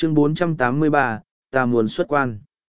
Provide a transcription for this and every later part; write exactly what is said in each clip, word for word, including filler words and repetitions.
Chương bốn trăm tám mươi ba, ta muốn xuất quan.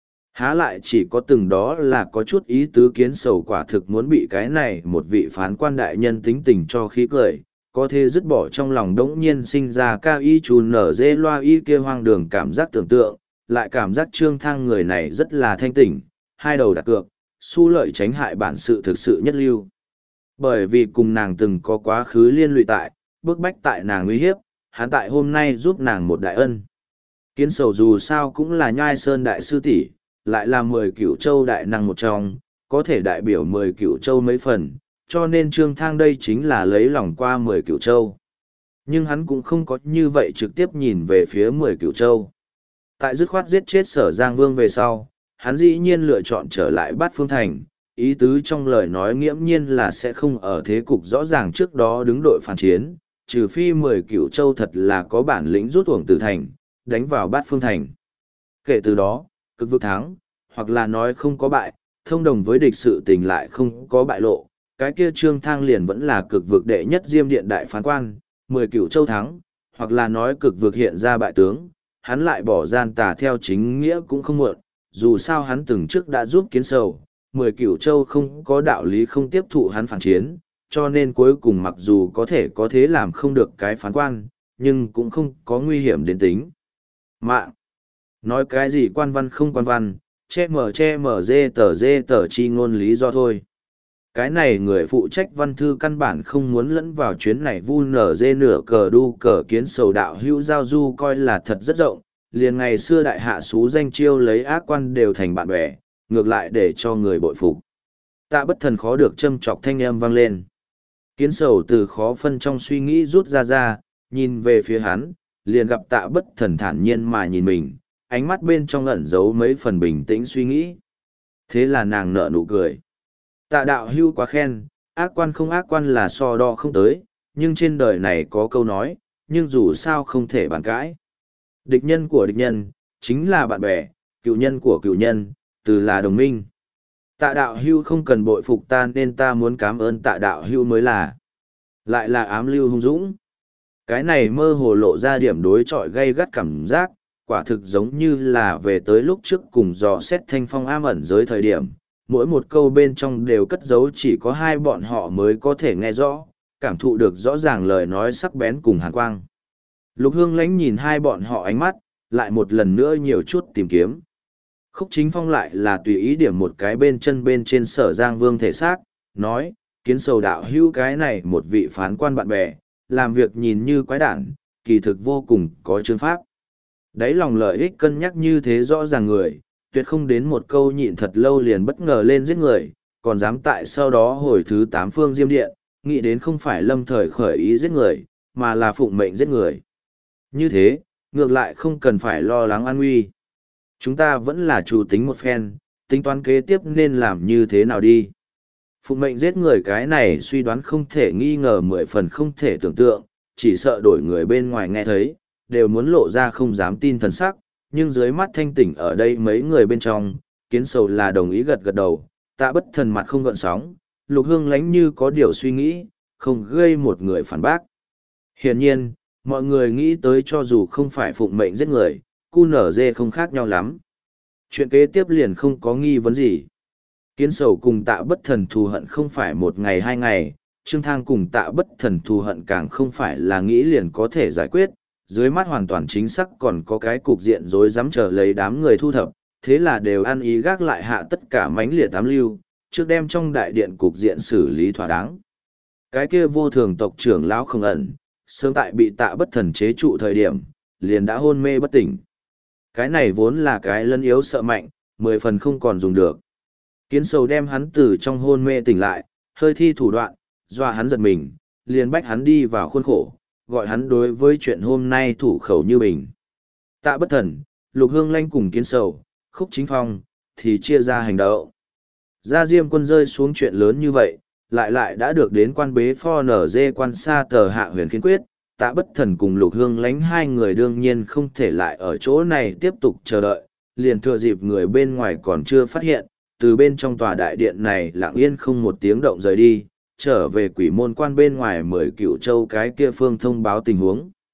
Há lại chỉ có từng đó là có chút ý tứ Kiến Sầu quả thực muốn bị cái này một vị phán quan đại nhân tính tình cho khí cười, có thể dứt bỏ trong lòng đống nhiên sinh ra cao y chú nở dê loa y kia hoang đường cảm giác tưởng tượng, lại cảm giác Trương Thăng người này rất là thanh tỉnh, hai đầu đặt cược, su lợi tránh hại bản sự thực sự nhất lưu. Bởi vì cùng nàng từng có quá khứ liên lụy tại, bức bách tại nàng uy hiếp, hắn tại hôm nay giúp nàng một đại ân. Kiến Sầu dù sao cũng là Nhai Sơn đại sư tỷ, lại là mười cửu châu đại năng một trong, có thể đại biểu mười cửu châu mấy phần, cho nên Trương Thang đây chính là lấy lòng qua mười cửu châu. Nhưng hắn cũng không có như vậy trực tiếp nhìn về phía mười cửu châu. Tại dứt khoát giết chết Sở Giang Vương về sau, hắn dĩ nhiên lựa chọn trở lại Bát Phương Thành, ý tứ trong lời nói nghiễm nhiên là sẽ không ở thế cục rõ ràng trước đó đứng đội phản chiến, trừ phi mười cửu châu thật là có bản lĩnh rút uổng từ thành, đánh vào Bát Phương Thành. Kể từ đó, cực vực thắng, hoặc là nói không có bại, thông đồng với địch sự tình lại không có bại lộ, cái kia Trương Thang liền vẫn là cực vực đệ nhất Diêm Điện đại phán quan, mười cửu châu thắng, hoặc là nói cực vực hiện ra bại tướng, hắn lại bỏ gian tà theo chính nghĩa cũng không muộn, dù sao hắn từng trước đã giúp Kiến Sầu, mười cửu châu không có đạo lý không tiếp thụ hắn phản chiến, cho nên cuối cùng mặc dù có thể có thế làm không được cái phán quan, nhưng cũng không có nguy hiểm đến tính mạng. Nói cái gì quan văn không quan văn, che mở che mở dê tờ dê tờ chi ngôn lý do thôi. Cái này người phụ trách văn thư căn bản không muốn lẫn vào chuyến này vu nở dê nửa cờ đu cờ Kiến Sầu đạo hữu giao du coi là thật rất rộng, liền ngày xưa đại hạ xú danh chiêu lấy ác quan đều thành bạn bè, ngược lại để cho người bội phục. Tạ Bất Thần khó được châm chọc thanh âm vang lên. Kiến Sầu từ khó phân trong suy nghĩ rút ra ra, nhìn về phía hắn, liền gặp Tạ Bất Thần thản nhiên mà nhìn mình, ánh mắt bên trong ẩn giấu mấy phần bình tĩnh suy nghĩ. Thế là nàng nở nụ cười. Tạ đạo hưu quá khen, ác quan không ác quan là so đo không tới, nhưng trên đời này có câu nói, nhưng dù sao không thể bàn cãi. Địch nhân của địch nhân, chính là bạn bè, cựu nhân của cựu nhân, từ là đồng minh. Tạ đạo hưu không cần bội phục ta nên ta muốn cảm ơn tạ đạo hưu mới là. Lại là ám lưu hung dũng. Cái này mơ hồ lộ ra điểm đối chọi gây gắt cảm giác, quả thực giống như là về tới lúc trước cùng dò xét thanh phong am ẩn giới thời điểm. Mỗi một câu bên trong đều cất giấu chỉ có hai bọn họ mới có thể nghe rõ, cảm thụ được rõ ràng lời nói sắc bén cùng hàn quang. Lục Hương Lãnh nhìn hai bọn họ ánh mắt, lại một lần nữa nhiều chút tìm kiếm. Khúc Chính Phong lại là tùy ý điểm một cái bên chân bên trên Sở Giang Vương thể xác, nói, Kiến Sầu đạo hữu cái này một vị phán quan bạn bè, làm việc nhìn như quái đản, kỳ thực vô cùng có chương pháp. Đấy lòng lợi ích cân nhắc như thế rõ ràng người, tuyệt không đến một câu nhịn thật lâu liền bất ngờ lên giết người, còn dám tại sau đó hồi thứ tám phương Diêm Điện, nghĩ đến không phải lâm thời khởi ý giết người, mà là phụng mệnh giết người. Như thế, ngược lại không cần phải lo lắng an nguy. Chúng ta vẫn là chủ tính một phen, tính toán kế tiếp nên làm như thế nào đi. Phụng mệnh giết người cái này suy đoán không thể nghi ngờ mười phần không thể tưởng tượng, chỉ sợ đổi người bên ngoài nghe thấy, đều muốn lộ ra không dám tin thần sắc, nhưng dưới mắt thanh tỉnh ở đây mấy người bên trong, Kiến Sầu là đồng ý gật gật đầu, Tạ Bất Thần mặt không gợn sóng, Lục Hương Lãnh như có điều suy nghĩ, không gây một người phản bác. Hiển nhiên, mọi người nghĩ tới cho dù không phải phụng mệnh giết người, cu nở dê không khác nhau lắm. Chuyện kế tiếp liền không có nghi vấn gì. Kiến Sầu cùng Tạ Bất Thần thù hận không phải một ngày hai ngày, Trương Thang cùng Tạ Bất Thần thù hận càng không phải là nghĩ liền có thể giải quyết, dưới mắt hoàn toàn chính xác còn có cái cục diện rối rắm chờ lấy đám người thu thập, thế là đều ăn ý gác lại hạ tất cả mánh liệt tám lưu, trước đem trong đại điện cục diện xử lý thỏa đáng. Cái kia vô thường tộc trưởng lão không ẩn, sớm tại bị Tạ Bất Thần chế trụ thời điểm, liền đã hôn mê bất tỉnh. Cái này vốn là cái lân yếu sợ mạnh, mười phần không còn dùng được. Kiến Sầu đem hắn từ trong hôn mê tỉnh lại, hơi thi thủ đoạn, dọa hắn giật mình, liền bách hắn đi vào khuôn khổ, gọi hắn đối với chuyện hôm nay thủ khẩu như bình. Tạ Bất Thần, Lục Hương Lãnh cùng Kiến Sầu, Khúc Chính Phong, thì chia ra hành động. Gia Diêm quân rơi xuống chuyện lớn như vậy, lại lại đã được đến quan bế pho nở dê quan xa tờ hạ huyền khiên quyết, Tạ Bất Thần cùng Lục Hương Lãnh hai người đương nhiên không thể lại ở chỗ này tiếp tục chờ đợi, liền thừa dịp người bên ngoài còn chưa phát hiện, từ bên trong tòa đại điện này lặng yên không một tiếng động rời đi, trở về quỷ môn quan bên ngoài mười cựu châu cái kia phương thông báo tình huống.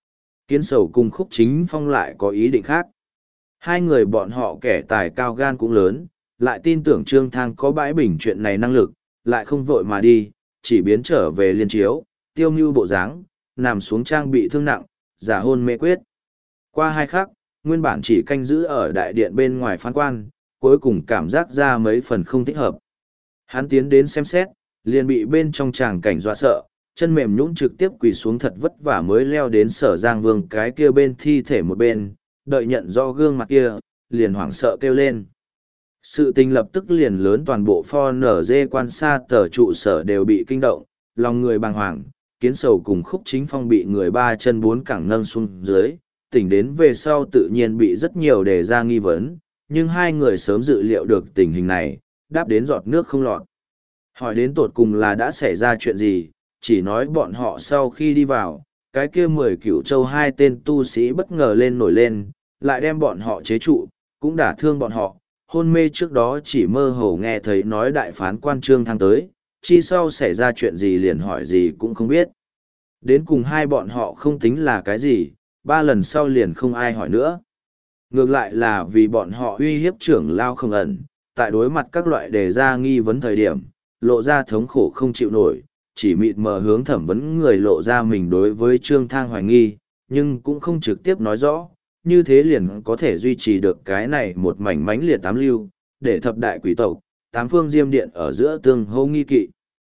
Kiến Sầu cùng Khúc Chính Phong lại có ý định khác. Hai người bọn họ kẻ tài cao gan cũng lớn, lại tin tưởng Trương Thang có bãi bình chuyện này năng lực, lại không vội mà đi, chỉ biến trở về liên chiếu, tiêu mưu bộ dáng, nằm xuống trang bị thương nặng, giả hôn mê quyết. Qua hai khắc, nguyên bản chỉ canh giữ ở đại điện bên ngoài phán quan, cuối cùng cảm giác ra mấy phần không thích hợp. Hắn tiến đến xem xét, liền bị bên trong tràng cảnh dọa sợ, chân mềm nhũn trực tiếp quỳ xuống thật vất vả mới leo đến Sở Giang Vương cái kia bên thi thể một bên, đợi nhận rõ gương mặt kia, liền hoảng sợ kêu lên. Sự tình lập tức liền lớn, toàn bộ pho nở dê quan sát tờ trụ sở đều bị kinh động, lòng người bàng hoàng, Kiến Sầu cùng Khúc Chính Phong bị người ba chân bốn cẳng nâng xuống dưới, tỉnh đến về sau tự nhiên bị rất nhiều đề ra nghi vấn, nhưng hai người sớm dự liệu được tình hình này, đáp đến giọt nước không lọt. Hỏi đến tột cùng là đã xảy ra chuyện gì, chỉ nói bọn họ sau khi đi vào, cái kia mười cửu châu hai tên tu sĩ bất ngờ lên nổi lên, lại đem bọn họ chế trụ, cũng đả thương bọn họ, hôn mê trước đó chỉ mơ hồ nghe thấy nói đại phán quan Trương Thang tới, chi sau xảy ra chuyện gì liền hỏi gì cũng không biết. Đến cùng hai bọn họ không tính là cái gì, ba lần sau liền không ai hỏi nữa. Ngược lại là vì bọn họ uy hiếp trưởng lao không ẩn, tại đối mặt các loại đề ra nghi vấn thời điểm, lộ ra thống khổ không chịu nổi, chỉ mịt mờ hướng thẩm vấn người lộ ra mình đối với Trương Thang hoài nghi, nhưng cũng không trực tiếp nói rõ, như thế liền có thể duy trì được cái này một mảnh mánh liệt tám lưu, để thập đại quỷ tộc, tám phương diêm điện ở giữa tương hô nghi kỵ.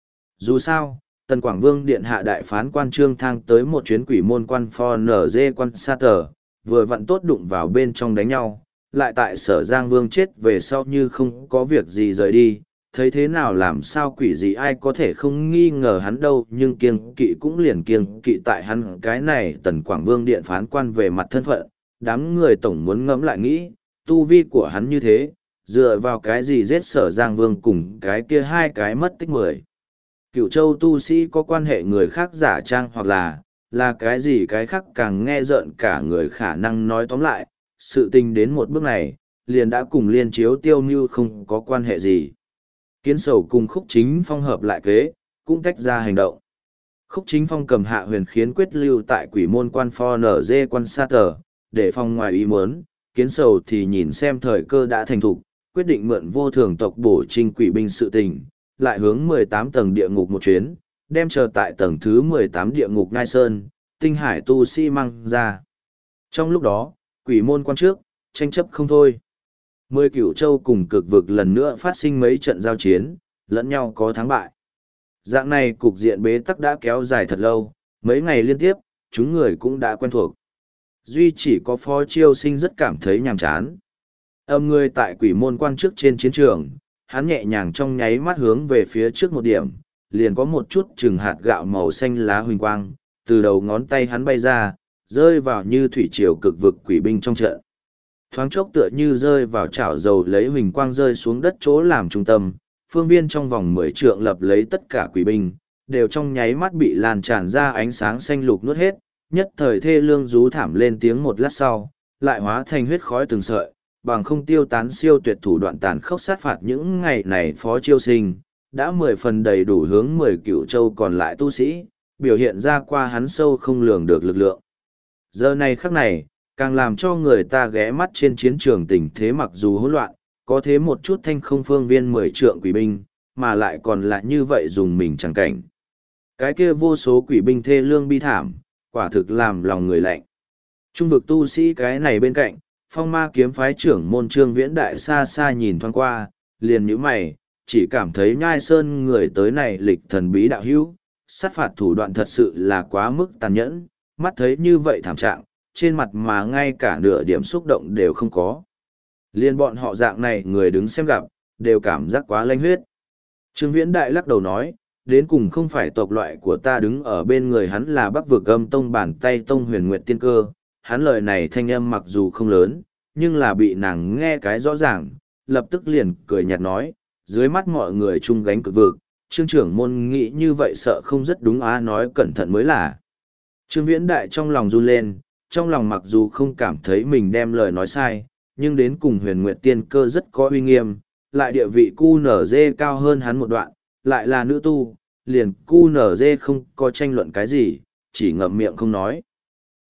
Dù sao, Tần Quảng Vương điện hạ đại phán quan Trương Thang tới một chuyến quỷ môn quan pho nở dê quan sa tờ, vừa vặn tốt đụng vào bên trong đánh nhau, lại tại Sở Giang Vương chết về sau như không có việc gì rời đi, thấy thế nào làm sao quỷ gì ai có thể không nghi ngờ hắn đâu, nhưng kiêng kỵ cũng liền kiêng kỵ tại hắn cái này Tần Quảng Vương điện phán quan về mặt thân phận, đám người tổng muốn ngẫm lại nghĩ, tu vi của hắn như thế, dựa vào cái gì giết Sở Giang Vương cùng cái kia hai cái mất tích mười. Cửu châu tu sĩ có quan hệ người khác giả trang hoặc là, là cái gì cái khác càng nghe rợn cả người khả năng nói tóm lại, sự tình đến một bước này, liền đã cùng liên chiếu tiêu mưu không có quan hệ gì. Kiến Sầu cùng Khúc Chính Phong hợp lại kế, cũng tách ra hành động. Khúc Chính Phong cầm hạ huyền khiến quyết lưu tại quỷ môn quan pho nở dê quan sát tờ, để phong ngoài ý muốn, Kiến Sầu thì nhìn xem thời cơ đã thành thục, quyết định mượn vô thường tộc bổ trinh quỷ binh sự tình, lại hướng mười tám tầng địa ngục một chuyến, đem chờ tại tầng thứ mười tám địa ngục Ngai Sơn, tinh hải tu sĩ mang ra. Trong lúc đó, quỷ môn quan trước, tranh chấp không thôi. Mười cửu châu cùng cực vực lần nữa phát sinh mấy trận giao chiến, lẫn nhau có thắng bại. Dạng này cục diện bế tắc đã kéo dài thật lâu, mấy ngày liên tiếp, chúng người cũng đã quen thuộc. Duy chỉ có Phó Chiêu Sinh rất cảm thấy nhàm chán. Âm người tại quỷ môn quan trước trên chiến trường, hắn nhẹ nhàng trong nháy mắt hướng về phía trước một điểm, liền có một chút chừng hạt gạo màu xanh lá huỳnh quang, từ đầu ngón tay hắn bay ra, rơi vào như thủy triều cực vực quỷ binh trong trận. Thoáng chốc tựa như rơi vào chảo dầu lấy huỳnh quang rơi xuống đất chỗ làm trung tâm, phương viên trong vòng mười trượng lập lấy tất cả quỷ binh, đều trong nháy mắt bị lan tràn ra ánh sáng xanh lục nuốt hết, nhất thời thê lương rú thảm lên tiếng một lát sau, lại hóa thành huyết khói từng sợi, bằng không tiêu tán siêu tuyệt thủ đoạn tàn khốc sát phạt những ngày này Phó Chiêu Sinh, đã mười phần đầy đủ hướng mười cửu châu còn lại tu sĩ, biểu hiện ra qua hắn sâu không lường được lực lượng. Giờ này khắc này, càng làm cho người ta ghé mắt trên chiến trường tình thế mặc dù hỗn loạn, có thế một chút thanh không phương viên mười trượng quỷ binh, mà lại còn lại như vậy dùng mình chẳng cảnh. Cái kia vô số quỷ binh thê lương bi thảm, quả thực làm lòng người lạnh. Trung vực tu sĩ cái này bên cạnh, phong ma kiếm phái trưởng môn trương viễn đại xa xa nhìn thoáng qua, liền nhíu mày, chỉ cảm thấy nhai sơn người tới này lịch thần bí đạo hữu, sát phạt thủ đoạn thật sự là quá mức tàn nhẫn, mắt thấy như vậy thảm trạng, trên mặt mà ngay cả nửa điểm xúc động đều không có. Liên bọn họ dạng này người đứng xem gặp, đều cảm giác quá lanh huyết. Trương Viễn Đại lắc đầu nói, đến cùng không phải tộc loại của ta đứng ở bên người hắn là Bắc vực âm tông bàn tay tông huyền nguyệt tiên cơ. Hắn lời này thanh âm mặc dù không lớn, nhưng là bị nàng nghe cái rõ ràng, lập tức liền cười nhạt nói, dưới mắt mọi người chung gánh cực vực, trương trưởng môn nghĩ như vậy sợ không rất đúng á, nói cẩn thận mới là. Trương Viễn Đại trong lòng run lên, trong lòng mặc dù không cảm thấy mình đem lời nói sai, nhưng đến cùng huyền nguyệt tiên cơ rất có uy nghiêm, lại địa vị cu nở dê cao hơn hắn một đoạn, lại là nữ tu, liền cu nở dê không có tranh luận cái gì, chỉ ngậm miệng không nói.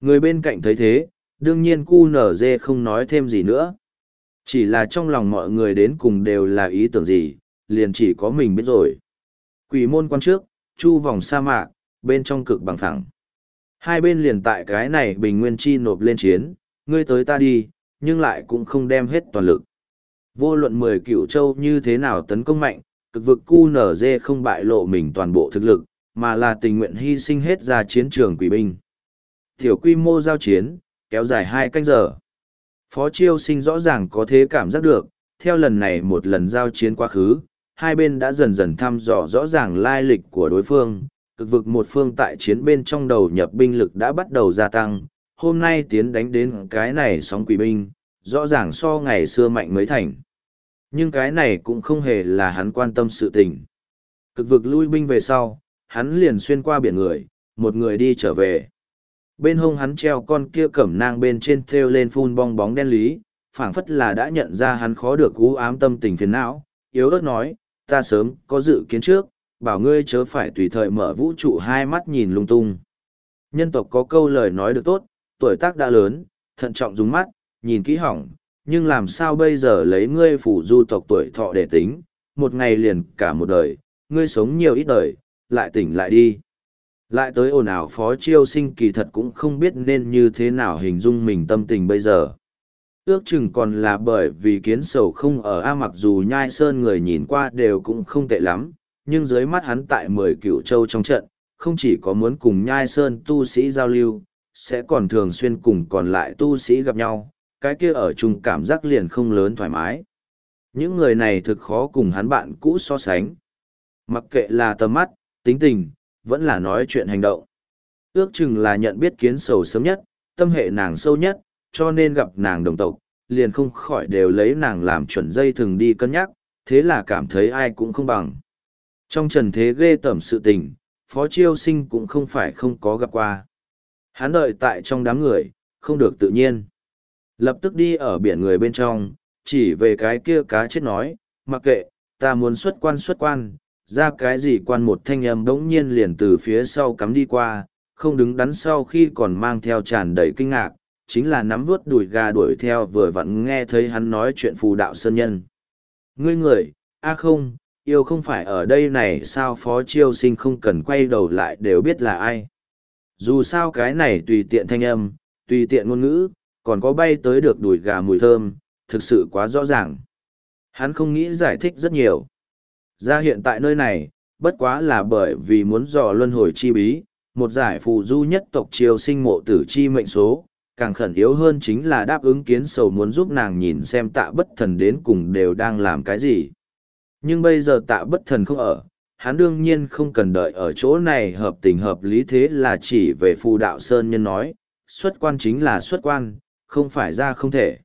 Người bên cạnh thấy thế, đương nhiên cu nở dê không nói thêm gì nữa. Chỉ là trong lòng mọi người đến cùng đều là ý tưởng gì, liền chỉ có mình biết rồi. Quỷ môn quan trước, chu vòng sa mạc, bên trong cực bằng phẳng. Hai bên liền tại cái này bình nguyên chi nộp lên chiến, ngươi tới ta đi, nhưng lại cũng không đem hết toàn lực. Vô luận mười cựu châu như thế nào tấn công mạnh, cực vực cu nở dê không bại lộ mình toàn bộ thực lực, mà là tình nguyện hy sinh hết ra chiến trường quỷ binh. Tiểu quy mô giao chiến, kéo dài hai canh giờ. Phó Chiêu Sinh rõ ràng có thế cảm giác được, theo lần này một lần giao chiến quá khứ, hai bên đã dần dần thăm dò rõ ràng lai lịch của đối phương, cực vực một phương tại chiến bên trong đầu nhập binh lực đã bắt đầu gia tăng, hôm nay tiến đánh đến cái này sóng quỷ binh, rõ ràng so ngày xưa mạnh mới thành. Nhưng cái này cũng không hề là hắn quan tâm sự tình. Cực vực lui binh về sau, hắn liền xuyên qua biển người, một người đi trở về. Bên hông hắn treo con kia cẩm nang bên trên thêu lên phun bong bóng đen lý, phảng phất là đã nhận ra hắn khó được u ám tâm tình phiền não, yếu ớt nói, ta sớm có dự kiến trước, bảo ngươi chớ phải tùy thời mở vũ trụ hai mắt nhìn lung tung. Nhân tộc có câu lời nói được tốt, tuổi tác đã lớn, thận trọng dùng mắt, nhìn kỹ hỏng, nhưng làm sao bây giờ lấy ngươi phủ du tộc tuổi thọ để tính, một ngày liền cả một đời, ngươi sống nhiều ít đời, lại tỉnh lại đi. Lại tới ồn ào Phó Chiêu Sinh kỳ thật cũng không biết nên như thế nào hình dung mình tâm tình bây giờ. Ước chừng còn là bởi vì kiến sầu không ở A, mặc dù nhai sơn người nhìn qua đều cũng không tệ lắm, nhưng dưới mắt hắn tại mười cựu châu trong trận, không chỉ có muốn cùng nhai sơn tu sĩ giao lưu, sẽ còn thường xuyên cùng còn lại tu sĩ gặp nhau, cái kia ở chung cảm giác liền không lớn thoải mái. Những người này thực khó cùng hắn bạn cũ so sánh. Mặc kệ là tầm mắt, tính tình, vẫn là nói chuyện hành động. Ước chừng là nhận biết kiến sầu sớm nhất, tâm hệ nàng sâu nhất, cho nên gặp nàng đồng tộc, liền không khỏi đều lấy nàng làm chuẩn dây thừng đi cân nhắc, thế là cảm thấy ai cũng không bằng. Trong trần thế ghê tởm sự tình, Phó Chiêu Sinh cũng không phải không có gặp qua. Hắn đợi tại trong đám người, không được tự nhiên. Lập tức đi ở biển người bên trong, chỉ về cái kia cá chết nói, mặc kệ, ta muốn xuất quan xuất quan, ra cái gì quan một thanh âm bỗng nhiên liền từ phía sau cắm đi qua, không đứng đắn sau khi còn mang theo tràn đầy kinh ngạc, chính là nắm vuốt đùi gà đuổi theo vừa vặn nghe thấy hắn nói chuyện phù đạo sơn nhân. Ngươi người, a không, yêu không phải ở đây này sao? Phó Chiêu Sinh không cần quay đầu lại đều biết là ai. Dù sao cái này tùy tiện thanh âm, tùy tiện ngôn ngữ, còn có bay tới được đùi gà mùi thơm, thực sự quá rõ ràng. Hắn không nghĩ giải thích rất nhiều. Ra hiện tại nơi này, bất quá là bởi vì muốn dò luân hồi chi bí, một giải phù du nhất tộc Chiêu Sinh mộ tử chi mệnh số, càng khẩn yếu hơn chính là đáp ứng kiến sầu muốn giúp nàng nhìn xem Tạ Bất Thần đến cùng đều đang làm cái gì. Nhưng bây giờ Tạ Bất Thần không ở, hắn đương nhiên không cần đợi ở chỗ này hợp tình hợp lý, thế là chỉ về phù đạo sơn nhân nói, xuất quan chính là xuất quan, không phải ra không thể.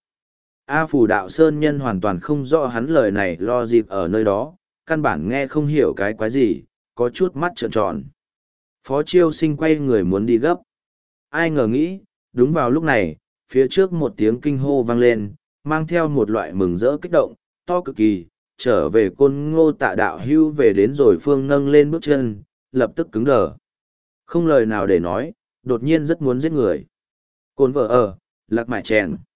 A phù đạo sơn nhân hoàn toàn không rõ hắn lời này lo dịp ở nơi đó, căn bản nghe không hiểu cái quái gì, có chút mắt trợn tròn. Phó Chiêu Sinh quay người muốn đi gấp. Ai ngờ nghĩ, đúng vào lúc này, phía trước một tiếng kinh hô vang lên, mang theo một loại mừng rỡ kích động, to cực kỳ, trở về Côn Ngô Tạ đạo hưu về đến rồi. Phương nâng lên bước chân, lập tức cứng đờ. Không lời nào để nói, đột nhiên rất muốn giết người. Côn vợ ở, lạc mại chèn.